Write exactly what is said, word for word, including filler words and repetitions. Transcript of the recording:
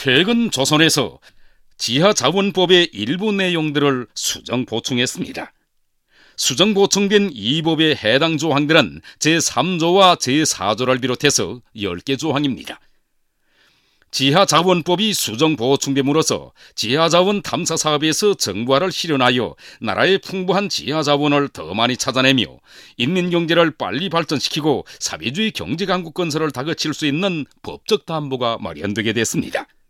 최근 조선에서 지하자원법의 일부 내용들을 수정 보충했습니다. 수정 보충된 이 법의 해당 조항들은 제삼 조와 제사 조를 비롯해서 열 개 조항입니다. 지하자원법이 수정 보충됨으로써 지하자원 탐사 사업에서 정부화를 실현하여 나라의 풍부한 지하자원을 더 많이 찾아내며 인민경제를 빨리 발전시키고 사회주의 경제강국 건설을 다그칠 수 있는 법적 담보가 마련되게 됐습니다.